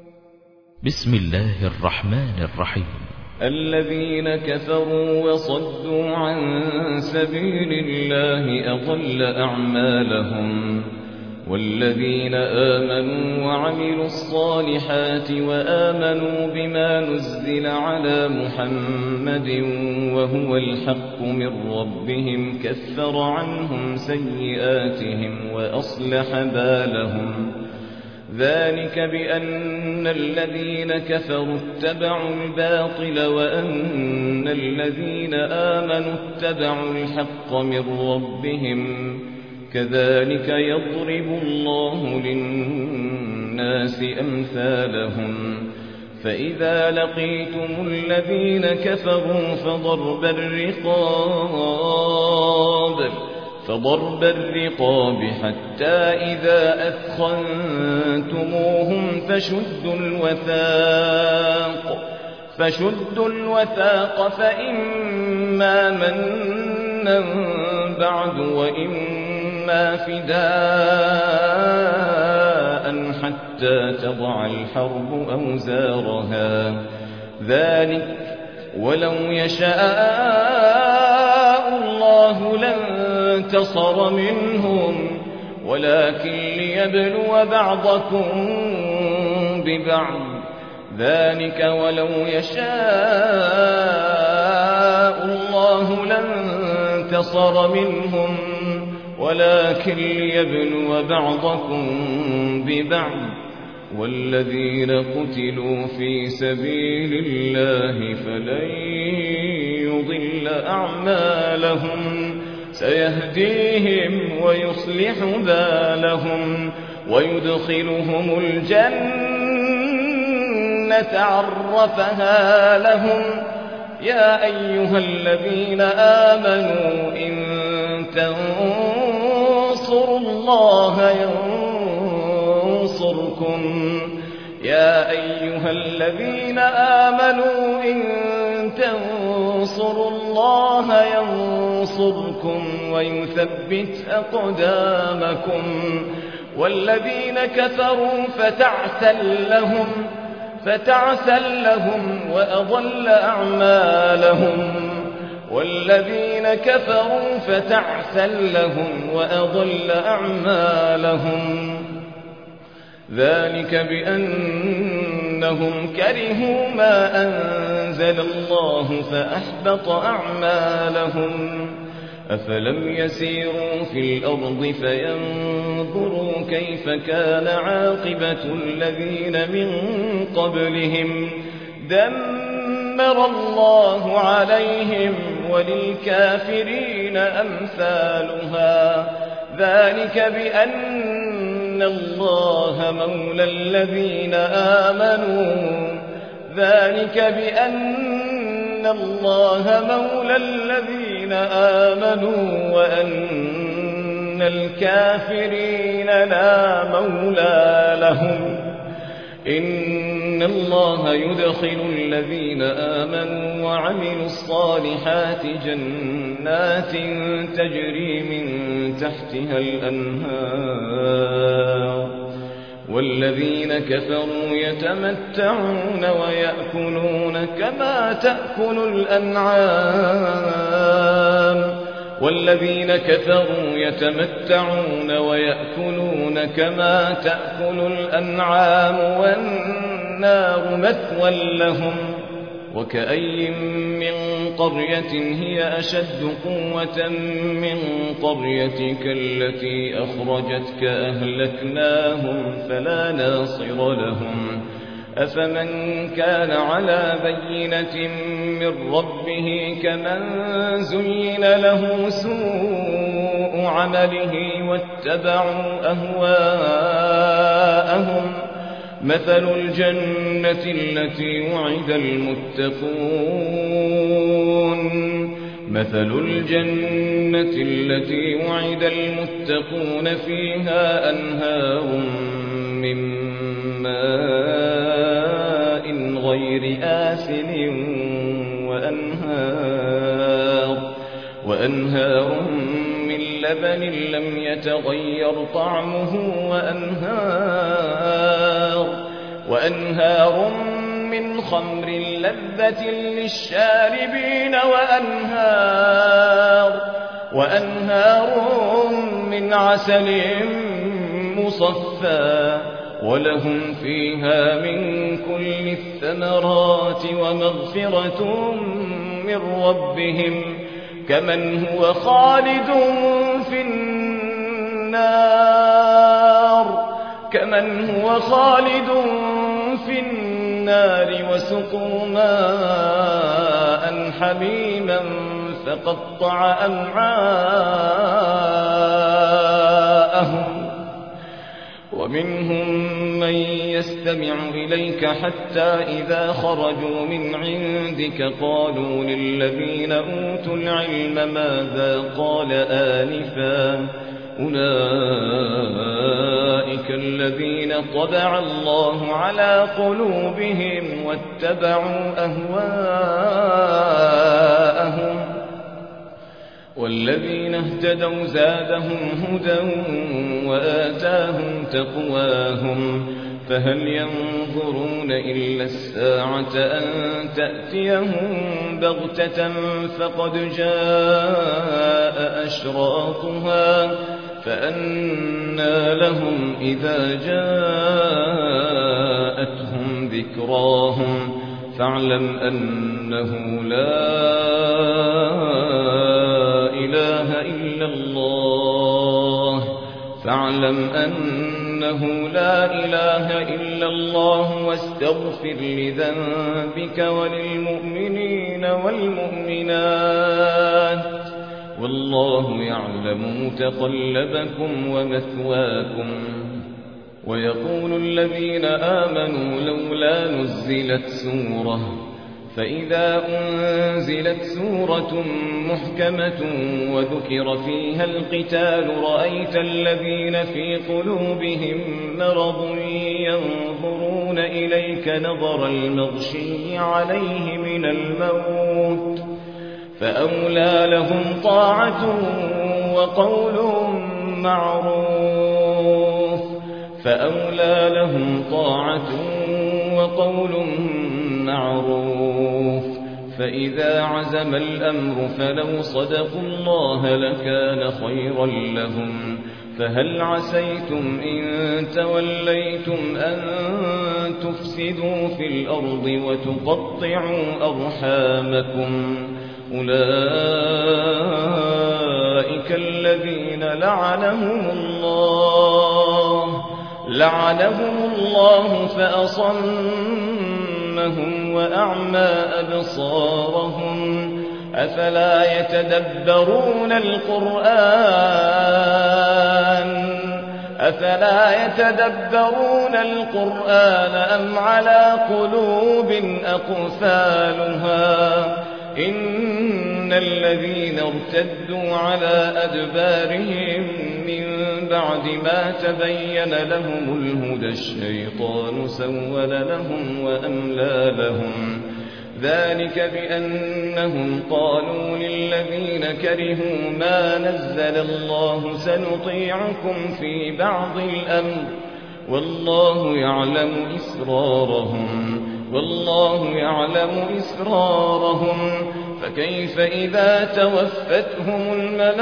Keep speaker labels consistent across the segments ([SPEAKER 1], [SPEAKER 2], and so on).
[SPEAKER 1] بسم الله الرحمن الرحيم.
[SPEAKER 2] الذين كفروا وصدوا عن سبيل الله أضل أعمالهم، والذين آمنوا وعملوا الصالحات وآمنوا بما نزل على محمد وهو الحق من ربهم كفر عنهم سيئاتهم وأصلح بالهم. ذلك بأن الذين كفروا اتبعوا الباطل وأن الذين آمنوا اتبعوا الحق من ربهم، كذلك يضرب الله للناس أمثالهم. فإذا لقيتم الذين كفروا فضرب الرقاب حتى إذا أثخنتموهم فشدوا الوثاق فإما منا بعد وإما فداء حتى تضع الحرب أوزارها. ذلك ولو يشاء الله لانتصر منهم ولكن ليبلو بعضكم ببعض. ذلك ولو يشاء الله لانتصر منهم ولكن ليبلو بعضكم ببعض. والذين قتلوا في سبيل الله فلن يضل أعمالهم سيهديهم ويصلح بالهم ويدخلهم الجنة عرفها لهم. يا أيها الذين آمنوا إن تنصروا الله ينصركم ويثبت أقدامكم. والذين كفروا فتعسل لهم وأضل أعمالهم. ذلك بأنهم كرهوا ما أنزل الله فأحبط أعمالهم. أفلم يسيروا في الأرض فينظروا كيف كان عاقبة الذين من قبلهم دمر الله عليهم وللكافرين أمثالها. ذلك بأن الله مولى الذين آمنوا وأن الكافرين لا مولى لهم. إن الله يدخل الذين آمنوا وعملوا الصالحات جنات تجري من تحتها الأنهار. والذين كفروا يتمتعون ويأكلون كما تأكل الأنعام والنار مثوى لهم. وكأي من قرية هي أشد قوة من قريتك التي أخرجتك أهلكناهم فلا ناصر لهم. أفمن كان على بينة من ربه كمن زين له سوء عمله واتبعوا أهواءهم. مثل الجنة التي وعد المتقون فيها أنهار من ماء غير آسن وأنهار من لبن لم يتغير طعمه وأنهار من خمر لذة للشاربين وأنهار من عسل مصفى ولهم فيها من كل الثمرات ومغفرة من ربهم كمن هو خالد في النار وسقوا ماء حميما فقطع أمعاءهم ومنهم من يستمع إليك حتى إذا خرجوا من عندك قالوا للذين أوتوا العلم ماذا قال آنفا أولئك الذين طبع الله على قلوبهم واتبعوا أهواءهم والذين اهتدوا زادهم هدى وآتاهم تقواهم فهل ينظرون إلا الساعة أن تأتيهم بغتة فقد جاء أشراطها فأنى لهم إذا جاءتهم ذكراهم فاعلم أنه لا إله إلا الله واستغفر لذنبك وللمؤمنين والمؤمنات والله يعلم متقلبكم ومثواكم ويقول الذين آمنوا لولا نزلت سورة فإذا أنزلت سورة محكمة وذكر فيها القتال رأيت الذين في قلوبهم مرض ينظرون إليك نظر المغشي عليه من الموت فأولى لهم طاعة وقول معروف فإذا عزم الأمر فلو صدقوا الله لكان خيرا لهم فهل عسيتم إن توليتم أن تفسدوا في الأرض وتقطعوا أرحامكم أولئك الذين لعنهم الله فأصمهم وأعمى أبصارهم أفلا يتدبرون القرآن أم على قلوب أقفالها إن الذين ارتدوا على أدبارهم من بعد ما تبين لهم الهدى الشيطان سول لهم وأملى لهم ذلك بأنهم قالوا للذين كرهوا ما نزل الله سنطيعكم في بعض الأمر والله يعلم إسرارهم فكيف إذا توفتهم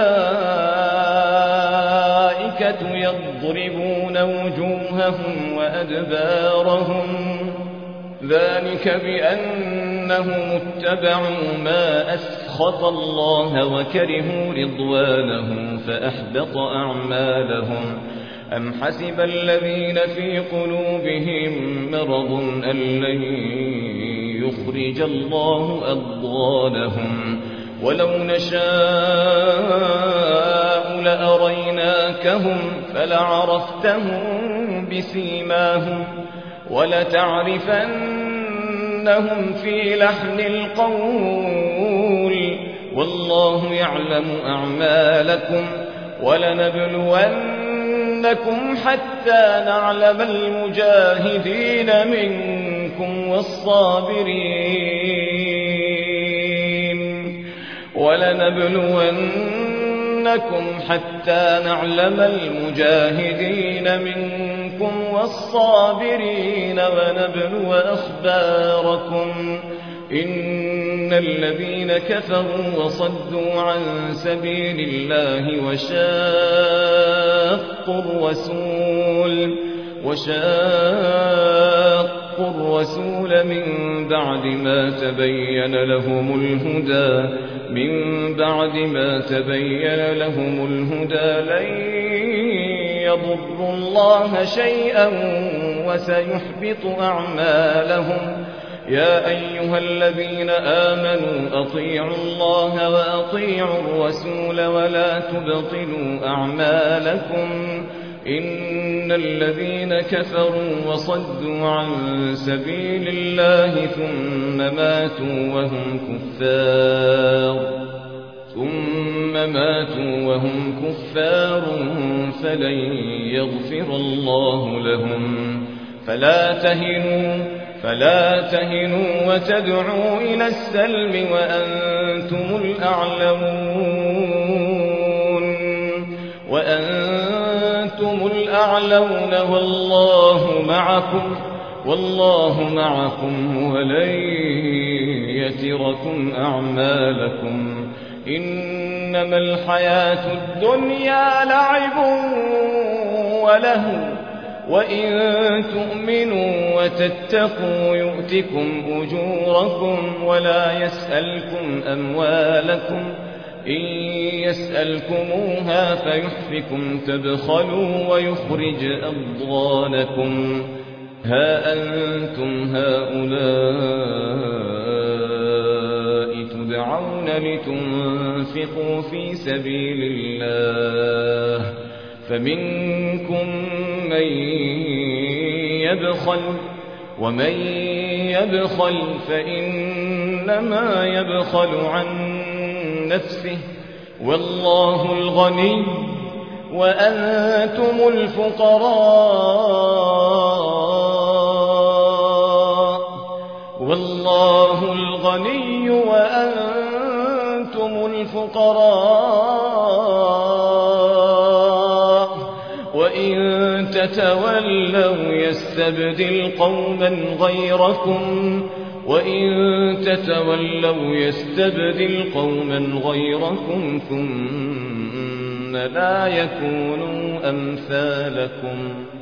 [SPEAKER 2] الملائكة يضربون وجوههم وأدبارهم ذلك بأنهم اتبعوا ما أسخط الله وكرهوا رضوانه فأحبط أعمالهم أم حسب الذين في قلوبهم مرض أن لن يخرج الله أضغانهم ولو نشاء لأريناكهم فلعرفتهم بسيماهم ولتعرفنهم في لحن القول والله يعلم أعمالكم ولنبلونكم حتى نعلم المجاهدين منكم والصابرين ونبلو أخباركم إن الذين كفروا وصدوا عن سبيل الله وشاقوا الرسول من بعد ما تبين لهم الهدى لن يضروا الله شيئا وسيحبط أعمالهم يا أيها الذين آمنوا أطيعوا الله وأطيعوا الرسول ولا تبطلوا أعمالكم إن الذين كفروا وصدوا عن سبيل الله ثم ماتوا وهم كفار فلن يغفر الله لهم فلا تهنوا وتدعوا إلى السلم وأنتم الأعلون والله معكم ولن يتركم أعمالكم إنما الحياة الدنيا لعب وله وإن تؤمنوا وتتقوا يؤتكم أجوركم ولا يسألكم أموالكم إن يسألكموها فيحفكم تبخلوا ويخرج أضغانكم ها أنتم هؤلاء تدعون لتنفقوا في سبيل الله فمنكم من يبخل ومن يبخل فإنما يبخل عن نفسه والله الغني وأنتم الفقراء والله الغني وأنتم الفقراء وإن تتولوا يستبدل قوما غيركم ثم لا يكونوا أمثالكم